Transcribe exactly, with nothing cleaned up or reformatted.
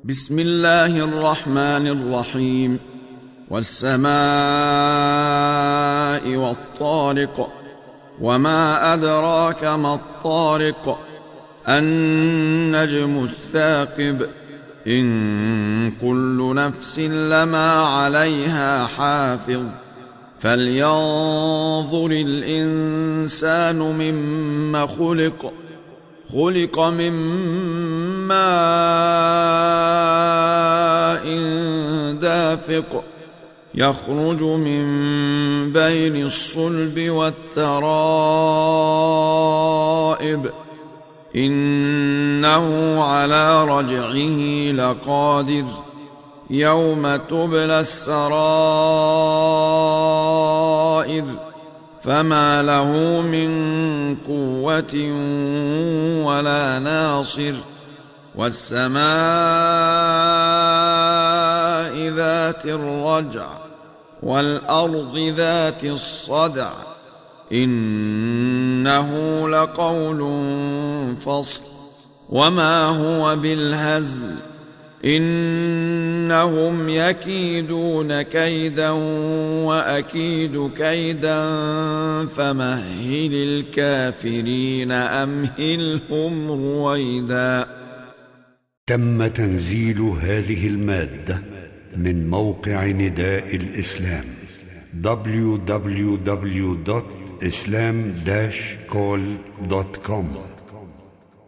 بسم الله الرحمن الرحيم. والسماء والطارق، وما أدراك ما الطارق، النجم الثاقب، إن كل نفس لما عليها حافظ، فلينظر الإنسان مما خلق خلق من ماء دافق، يخرج من بين الصلب والترائب، إنه على رجعه لقادر، يوم تبلى السرائر، فما له من قوة ولا ناصر. والسماء ذات الرجع، والأرض ذات الصدع، إنه لقول فصل، وما هو بالهزل، إنهم يكيدون كيدا وأكيد كيدا، فمهل الكافرين أمهلهم رويدا. تم تنزيل هذه المادة من موقع نداء الإسلام دبليو دبليو دبليو دوت إسلام داش كول دوت كوم.